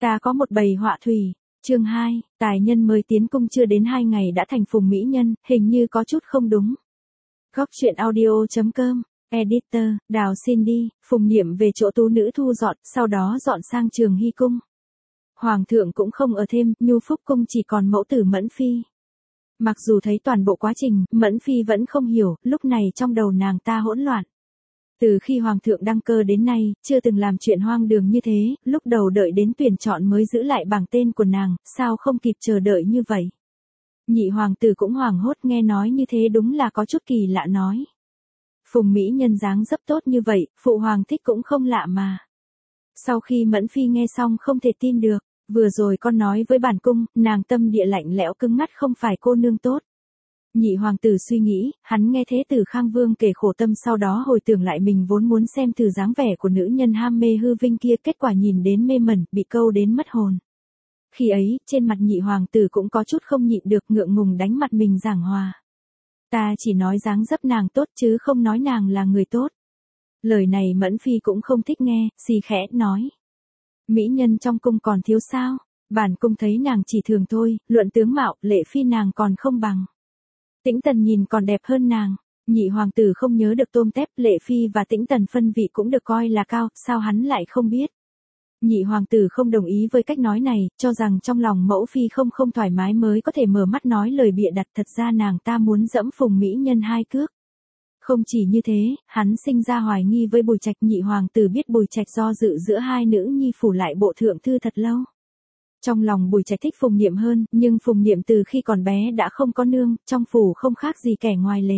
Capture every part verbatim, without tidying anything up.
Ta có một bầy họa thủy. Chương hai, tài nhân mới tiến cung chưa đến hai ngày đã thành phùng mỹ nhân, hình như có chút không đúng. Góc truyện audio chấm com, editor, Đào xin đi, Phùng Niệm về chỗ tú nữ thu dọn, sau đó dọn sang Trường Hy cung. Hoàng thượng cũng không ở thêm, Nhu Phúc cung chỉ còn mẫu tử Mẫn Phi. Mặc dù thấy toàn bộ quá trình, Mẫn Phi vẫn không hiểu, lúc này trong đầu nàng ta hỗn loạn. Từ khi Hoàng thượng đăng cơ đến nay, chưa từng làm chuyện hoang đường như thế, lúc đầu đợi đến tuyển chọn mới giữ lại bảng tên của nàng, sao không kịp chờ đợi như vậy. Nhị hoàng tử cũng hoảng hốt nghe nói như thế đúng là có chút kỳ lạ nói. Phùng mỹ nhân dáng dấp tốt như vậy, phụ hoàng thích cũng không lạ mà. Sau khi Mẫn Phi nghe xong không thể tin được, vừa rồi con nói với bản cung, nàng tâm địa lạnh lẽo cứng ngắt không phải cô nương tốt. Nhị hoàng tử suy nghĩ, hắn nghe thế từ Khang Vương kể khổ tâm sau đó hồi tưởng lại mình vốn muốn xem từ dáng vẻ của nữ nhân ham mê hư vinh kia, kết quả nhìn đến mê mẩn, bị câu đến mất hồn. Khi ấy, trên mặt nhị hoàng tử cũng có chút không nhịn được ngượng ngùng đánh mặt mình giảng hòa. Ta chỉ nói dáng dấp nàng tốt chứ không nói nàng là người tốt. Lời này Mẫn Phi cũng không thích nghe, xì khẽ nói. Mỹ nhân trong cung còn thiếu sao, bản cung thấy nàng chỉ thường thôi, luận tướng mạo, Lệ Phi nàng còn không bằng. Tĩnh Tần nhìn còn đẹp hơn nàng, nhị hoàng tử không nhớ được tôm tép, Lệ Phi và Tĩnh Tần phân vị cũng được coi là cao, sao hắn lại không biết. Nhị hoàng tử không đồng ý với cách nói này, cho rằng trong lòng mẫu phi không không thoải mái mới có thể mở mắt nói lời bịa đặt, thật ra nàng ta muốn dẫm Phùng mỹ nhân hai cước. Không chỉ như thế, hắn sinh ra hoài nghi với Bùi Trạch, nhị hoàng tử biết Bùi Trạch do dự giữa hai nữ nhi phủ lại bộ thượng thư thật lâu. Trong lòng Bùi Trạch thích Phùng Niệm hơn, nhưng Phùng Niệm từ khi còn bé đã không có nương, trong phủ không khác gì kẻ ngoài lề.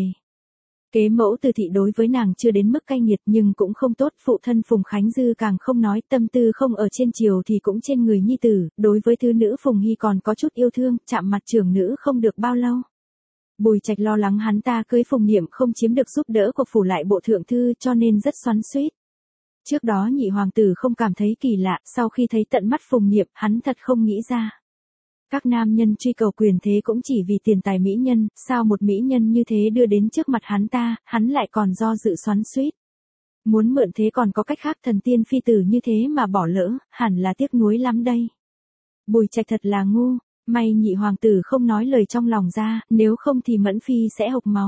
Kế mẫu Từ thị đối với nàng chưa đến mức cay nghiệt nhưng cũng không tốt, phụ thân Phùng Khánh Dư càng không nói, tâm tư không ở trên triều thì cũng trên người nhi tử, đối với thứ nữ Phùng Hy còn có chút yêu thương, chạm mặt trưởng nữ không được bao lâu. Bùi Trạch lo lắng hắn ta cưới Phùng Niệm không chiếm được giúp đỡ của phủ lại bộ thượng thư cho nên rất xoắn xuýt. Trước đó nhị hoàng tử không cảm thấy kỳ lạ, sau khi thấy tận mắt Phùng Niệm, hắn thật không nghĩ ra. Các nam nhân truy cầu quyền thế cũng chỉ vì tiền tài mỹ nhân, sao một mỹ nhân như thế đưa đến trước mặt hắn ta, hắn lại còn do dự xoắn xuýt. Muốn mượn thế còn có cách khác, thần tiên phi tử như thế mà bỏ lỡ, hẳn là tiếc nuối lắm đây. Bùi Trạch thật là ngu, may nhị hoàng tử không nói lời trong lòng ra, nếu không thì Mẫn Phi sẽ hộc máu.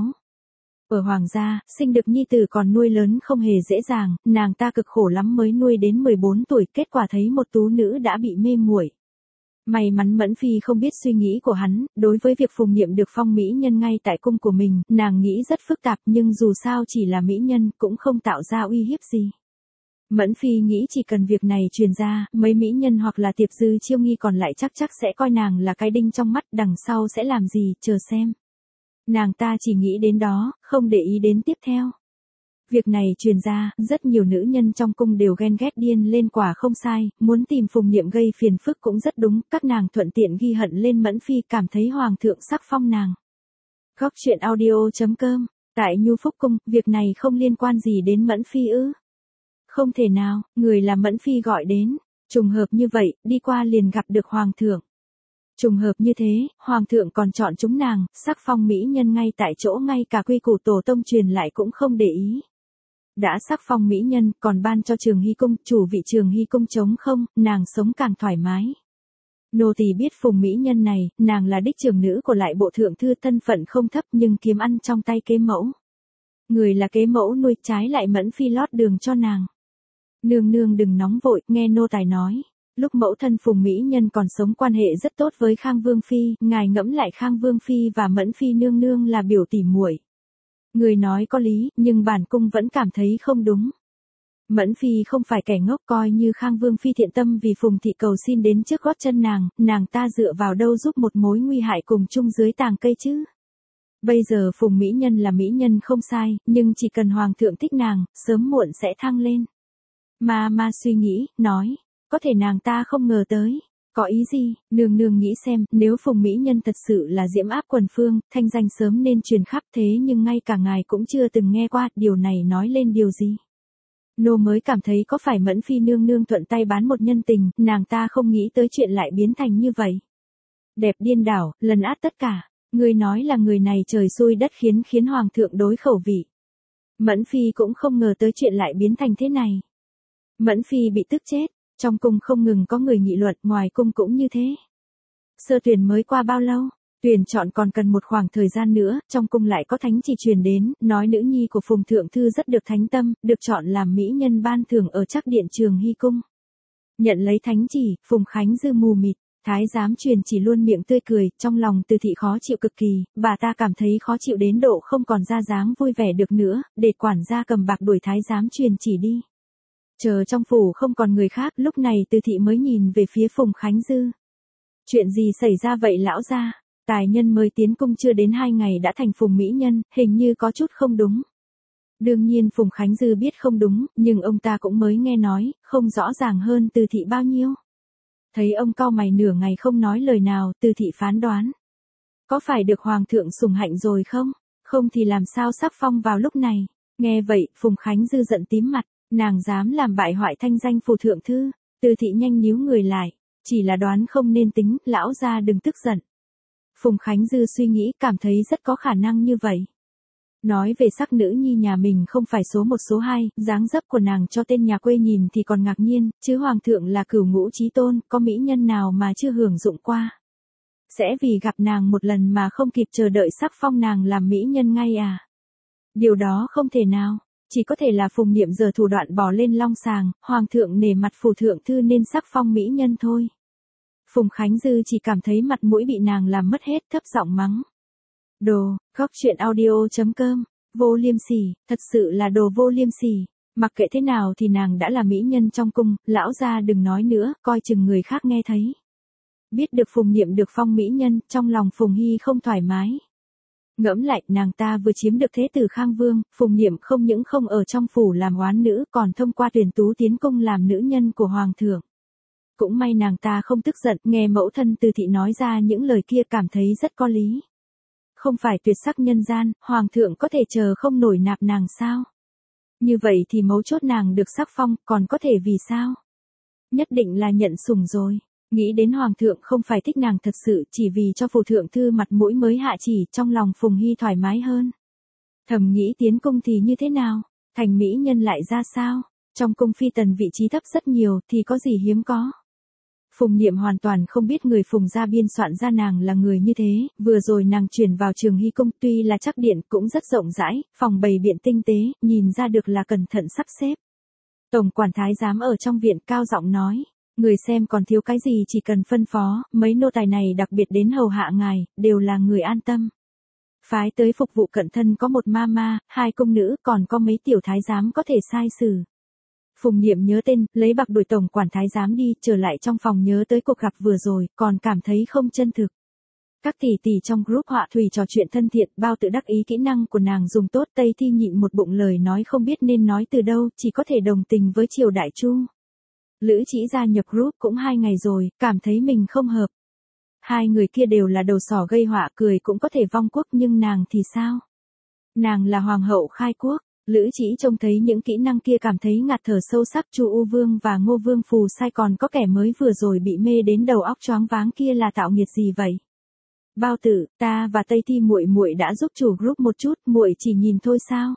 Ở hoàng gia, sinh được nhi tử còn nuôi lớn không hề dễ dàng, nàng ta cực khổ lắm mới nuôi đến mười bốn tuổi, kết quả thấy một tú nữ đã bị mê muội. May mắn Mẫn Phi không biết suy nghĩ của hắn, đối với việc Phùng Niệm được phong mỹ nhân ngay tại cung của mình, nàng nghĩ rất phức tạp nhưng dù sao chỉ là mỹ nhân cũng không tạo ra uy hiếp gì. Mẫn Phi nghĩ chỉ cần việc này truyền ra, mấy mỹ nhân hoặc là Tiệp Dư Chiêu Nghi còn lại chắc chắc sẽ coi nàng là cái đinh trong mắt, đằng sau sẽ làm gì, chờ xem. Nàng ta chỉ nghĩ đến đó, không để ý đến tiếp theo. Việc này truyền ra, rất nhiều nữ nhân trong cung đều ghen ghét điên lên, quả không sai, muốn tìm Phùng Niệm gây phiền phức cũng rất đúng, các nàng thuận tiện ghi hận lên Mẫn Phi, cảm thấy hoàng thượng sắc phong nàng. Góc truyện audio chấm com, tại Nhu Phúc cung, việc này không liên quan gì đến Mẫn Phi ư? Không thể nào, người là Mẫn Phi gọi đến, trùng hợp như vậy, đi qua liền gặp được hoàng thượng. Trùng hợp như thế, hoàng thượng còn chọn chúng nàng, sắc phong mỹ nhân ngay tại chỗ, ngay cả quy củ tổ tông truyền lại cũng không để ý. Đã sắc phong mỹ nhân, còn ban cho Trường Hy cung, chủ vị Trường Hy cung trống không, nàng sống càng thoải mái. Nô tỳ biết Phùng mỹ nhân này, nàng là đích trưởng nữ của lại bộ thượng thư, thân phận không thấp nhưng kiếm ăn trong tay kế mẫu. Người là kế mẫu nuôi, trái lại Mẫn Phi lót đường cho nàng. Nương nương đừng nóng vội, nghe nô tài nói. Lúc mẫu thân Phùng mỹ nhân còn sống quan hệ rất tốt với Khang Vương Phi, ngài ngẫm lại Khang Vương Phi và Mẫn Phi nương nương là biểu tỉ muội. Người nói có lý, nhưng bản cung vẫn cảm thấy không đúng. Mẫn Phi không phải kẻ ngốc, coi như Khang Vương Phi thiện tâm vì Phùng thị cầu xin đến trước gót chân nàng, nàng ta dựa vào đâu giúp một mối nguy hại cùng chung dưới tàng cây chứ. Bây giờ Phùng mỹ nhân là mỹ nhân không sai, nhưng chỉ cần hoàng thượng thích nàng, sớm muộn sẽ thăng lên. Ma ma suy nghĩ, nói, có thể nàng ta không ngờ tới. Có ý gì, nương nương nghĩ xem, nếu Phùng mỹ nhân thật sự là diễm áp quần phương, thanh danh sớm nên truyền khắp, thế nhưng ngay cả ngài cũng chưa từng nghe qua, điều này nói lên điều gì? Nô mới cảm thấy có phải Mẫn Phi nương nương thuận tay bán một nhân tình, nàng ta không nghĩ tới chuyện lại biến thành như vậy. Đẹp điên đảo, lần át tất cả, người nói là người này trời xui đất khiến khiến hoàng thượng đối khẩu vị. Mẫn Phi cũng không ngờ tới chuyện lại biến thành thế này. Mẫn Phi bị tức chết. Trong cung không ngừng có người nghị luận, ngoài cung cũng như thế. Sơ tuyển mới qua bao lâu? Tuyển chọn còn cần một khoảng thời gian nữa, trong cung lại có thánh chỉ truyền đến, nói nữ nhi của Phùng Thượng Thư rất được thánh tâm, được chọn làm mỹ nhân ban thưởng ở Trắc Điện Trường Hy Cung. Nhận lấy thánh chỉ, Phùng Khánh Dư mù mịt, thái giám truyền chỉ luôn miệng tươi cười, trong lòng Từ thị khó chịu cực kỳ, bà ta cảm thấy khó chịu đến độ không còn ra dáng vui vẻ được nữa, để quản gia cầm bạc đuổi thái giám truyền chỉ đi. Chờ trong phủ không còn người khác, lúc này Từ thị mới nhìn về phía Phùng Khánh Dư. Chuyện gì xảy ra vậy lão gia? Tài nhân mới tiến cung chưa đến hai ngày đã thành Phùng mỹ nhân, hình như có chút không đúng. Đương nhiên Phùng Khánh Dư biết không đúng, nhưng ông ta cũng mới nghe nói, không rõ ràng hơn Từ thị bao nhiêu. Thấy ông cau mày nửa ngày không nói lời nào, Từ thị phán đoán. Có phải được hoàng thượng sủng hạnh rồi không? Không thì làm sao sắc phong vào lúc này? Nghe vậy, Phùng Khánh Dư giận tím mặt, nàng dám làm bại hoại thanh danh Phù Thượng Thư. Từ thị nhanh nhíu người lại, chỉ là đoán không nên tính, lão gia đừng tức giận. Phùng Khánh Dư suy nghĩ, cảm thấy rất có khả năng như vậy. Nói về sắc nữ nhi nhà mình không phải số một số hai, dáng dấp của nàng cho tên nhà quê nhìn thì còn ngạc nhiên, chứ hoàng thượng là cửu ngũ chí tôn, có mỹ nhân nào mà chưa hưởng dụng qua. Sẽ vì gặp nàng một lần mà không kịp chờ đợi sắc phong nàng làm mỹ nhân ngay à? Điều đó không thể nào, chỉ có thể là Phùng Niệm giờ thủ đoạn bỏ lên long sàng, hoàng thượng nể mặt Phù Thượng Thư nên sắc phong mỹ nhân thôi. Phùng Khánh Dư chỉ cảm thấy mặt mũi bị nàng làm mất hết, thấp giọng mắng. Đồ, góc chuyện audio chấm com, vô liêm sỉ, thật sự là đồ vô liêm sỉ. Mặc kệ thế nào thì nàng đã là mỹ nhân trong cung, lão gia đừng nói nữa, coi chừng người khác nghe thấy. Biết được Phùng Niệm được phong mỹ nhân, trong lòng Phùng Hy không thoải mái. Ngẫm lại, nàng ta vừa chiếm được thế tử Khang Vương, Phùng Niệm không những không ở trong phủ làm oán nữ, còn thông qua tuyển tú tiến cung làm nữ nhân của hoàng thượng. Cũng may nàng ta không tức giận, nghe mẫu thân Từ thị nói ra những lời kia cảm thấy rất có lý. Không phải tuyệt sắc nhân gian, hoàng thượng có thể chờ không nổi nạp nàng sao? Như vậy thì mấu chốt nàng được sắc phong, còn có thể vì sao? Nhất định là nhận sủng rồi. Nghĩ đến hoàng thượng không phải thích nàng thật sự, chỉ vì cho Phù Thượng Thư mặt mũi mới hạ chỉ, trong lòng Phùng Hy thoải mái hơn. Thầm nghĩ tiến cung thì như thế nào? Thành mỹ nhân lại ra sao? Trong cung phi tần vị trí thấp rất nhiều, thì có gì hiếm có? Phùng Niệm hoàn toàn không biết người Phùng gia biên soạn ra nàng là người như thế, vừa rồi nàng chuyển vào Trường Hy Cung tuy là Trắc Điện cũng rất rộng rãi, phòng bày biện tinh tế, nhìn ra được là cẩn thận sắp xếp. Tổng quản thái giám ở trong viện cao giọng nói, người xem còn thiếu cái gì chỉ cần phân phó, mấy nô tài này đặc biệt đến hầu hạ ngài, đều là người an tâm. Phái tới phục vụ cận thân có một ma ma, hai cung nữ, còn có mấy tiểu thái giám có thể sai xử. Phùng Niệm nhớ tên, lấy bạc đuổi tổng quản thái giám đi, trở lại trong phòng nhớ tới cuộc gặp vừa rồi, còn cảm thấy không chân thực. Các tỷ tỷ trong group họa thủy trò chuyện thân thiện, bao tự đắc ý kỹ năng của nàng dùng tốt, Tây Thi nhịn một bụng lời nói không biết nên nói từ đâu, chỉ có thể đồng tình với Triều Đại Chu. Lữ Chỉ gia nhập group cũng hai ngày rồi, cảm thấy mình không hợp. Hai người kia đều là đầu sỏ gây họa, cười cũng có thể vong quốc, nhưng nàng thì sao? Nàng là hoàng hậu khai quốc. Lữ Chỉ trông thấy những kỹ năng kia cảm thấy ngạt thở sâu sắc. Chu U Vương và Ngô Vương Phù Sai còn có kẻ mới vừa rồi bị mê đến đầu óc choáng váng kia là tạo nghiệt gì vậy? Bao tử, ta và Tây Thi muội muội đã giúp chủ group một chút, muội chỉ nhìn thôi sao?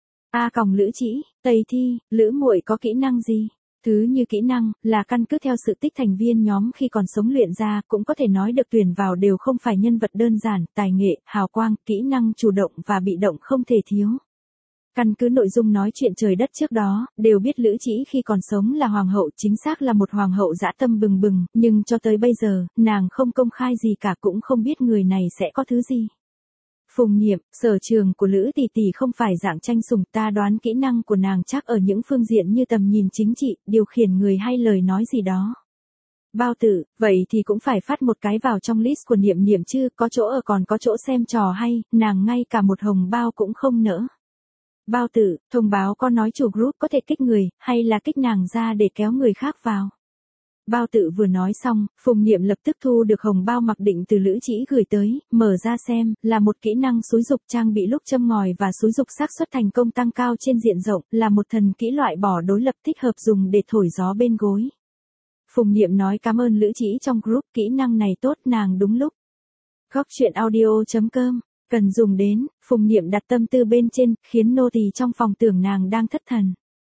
A còng Lữ Chỉ, Tây Thi, Lữ muội có kỹ năng gì? Thứ như kỹ năng, là căn cứ theo sự tích thành viên nhóm khi còn sống luyện ra, cũng có thể nói được tuyển vào đều không phải nhân vật đơn giản, tài nghệ, hào quang, kỹ năng chủ động và bị động không thể thiếu. Căn cứ nội dung nói chuyện trời đất trước đó, đều biết Lữ Chỉ khi còn sống là hoàng hậu, chính xác là một hoàng hậu dã tâm bừng bừng, nhưng cho tới bây giờ, nàng không công khai gì cả, cũng không biết người này sẽ có thứ gì. Phùng Niệm, sở trường của Lữ tỷ tỷ không phải dạng tranh sủng, ta đoán kỹ năng của nàng chắc ở những phương diện như tầm nhìn chính trị, điều khiển người hay lời nói gì đó. Bao tử, vậy thì cũng phải phát một cái vào trong list của Niệm Niệm chứ, có chỗ ở còn có chỗ xem trò hay, nàng ngay cả một hồng bao cũng không nỡ. Bao tử, thông báo có nói chủ group có thể kích người, hay là kích nàng ra để kéo người khác vào. Bao tử vừa nói xong, Phùng Niệm lập tức thu được hồng bao mặc định từ Lữ Chỉ gửi tới, mở ra xem, là một kỹ năng xúi dục trang bị lúc châm ngòi và xúi dục xác suất thành công tăng cao trên diện rộng, là một thần kỹ loại bỏ đối lập thích hợp dùng để thổi gió bên gối. Phùng Niệm nói cảm ơn Lữ Chỉ trong group, kỹ năng này tốt nàng đúng lúc. Góc chuyện audio chấm com, cần dùng đến, Phùng Niệm đặt tâm tư bên trên, khiến nô tỳ trong phòng tưởng nàng đang thất thần.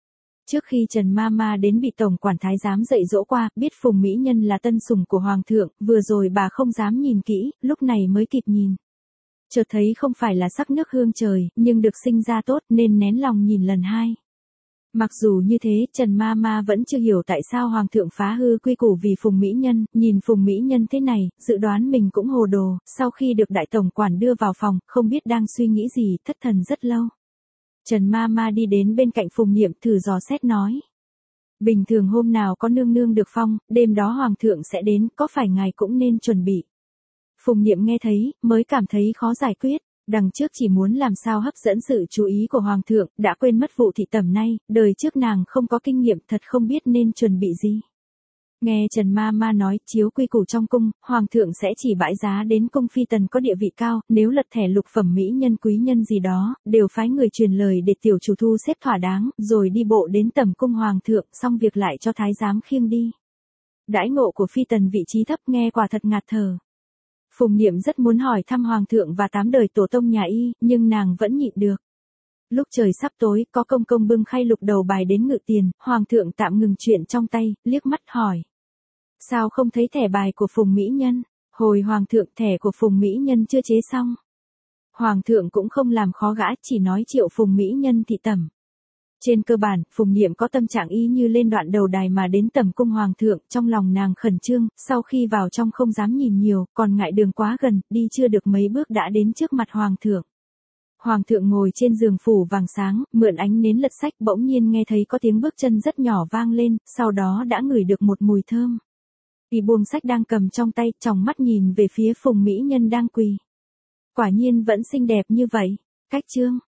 Trước khi Trần Mama đến bị tổng quản thái giám dạy dỗ qua, biết Phùng Mỹ Nhân là tân sủng của hoàng thượng, vừa rồi bà không dám nhìn kỹ, lúc này mới kịp nhìn. Chợt thấy không phải là sắc nước hương trời, nhưng được sinh ra tốt nên nén lòng nhìn lần hai. Mặc dù như thế, Trần Mama vẫn chưa hiểu tại sao hoàng thượng phá hư quy củ vì Phùng Mỹ Nhân, nhìn Phùng Mỹ Nhân thế này, dự đoán mình cũng hồ đồ, sau khi được đại tổng quản đưa vào phòng, không biết đang suy nghĩ gì, thất thần rất lâu. Trần Mama đi đến bên cạnh Phùng Niệm thử dò xét nói. Bình thường hôm nào có nương nương được phong, đêm đó hoàng thượng sẽ đến, có phải ngài cũng nên chuẩn bị. Phùng Niệm nghe thấy, mới cảm thấy khó giải quyết. Đằng trước chỉ muốn làm sao hấp dẫn sự chú ý của hoàng thượng, đã quên mất vụ thị tẩm nay, đời trước nàng không có kinh nghiệm, thật không biết nên chuẩn bị gì. Nghe Trần Mama nói, chiếu quy củ trong cung, hoàng thượng sẽ chỉ bãi giá đến cung phi tần có địa vị cao, nếu lật thẻ lục phẩm mỹ nhân quý nhân gì đó, đều phái người truyền lời để tiểu chủ thu xếp thỏa đáng, rồi đi bộ đến tẩm cung hoàng thượng, xong việc lại cho thái giám khiêng đi. Đãi ngộ của phi tần vị trí thấp nghe quả thật ngạt thở. Phùng Niệm rất muốn hỏi thăm hoàng thượng và tám đời tổ tông nhà y, nhưng nàng vẫn nhịn được. Lúc trời sắp tối, có công công bưng khay lục đầu bài đến ngự tiền, hoàng thượng tạm ngừng chuyện trong tay, liếc mắt hỏi. Sao không thấy thẻ bài của Phùng Mỹ Nhân? Hồi hoàng thượng, thẻ của Phùng Mỹ Nhân chưa chế xong. Hoàng thượng cũng không làm khó gã, chỉ nói triệu Phùng Mỹ Nhân thị tẩm. Trên cơ bản, Phùng Niệm có tâm trạng y như lên đoạn đầu đài mà đến tẩm cung hoàng thượng, trong lòng nàng khẩn trương, sau khi vào trong không dám nhìn nhiều, còn ngại đường quá gần, đi chưa được mấy bước đã đến trước mặt hoàng thượng. Hoàng thượng ngồi trên giường phủ vàng sáng, mượn ánh nến lật sách, bỗng nhiên nghe thấy có tiếng bước chân rất nhỏ vang lên, sau đó đã ngửi được một mùi thơm. Y buông sách đang cầm trong tay, tròng mắt nhìn về phía Phùng Mỹ Nhân đang quỳ. Quả nhiên vẫn xinh đẹp như vậy. Cách chương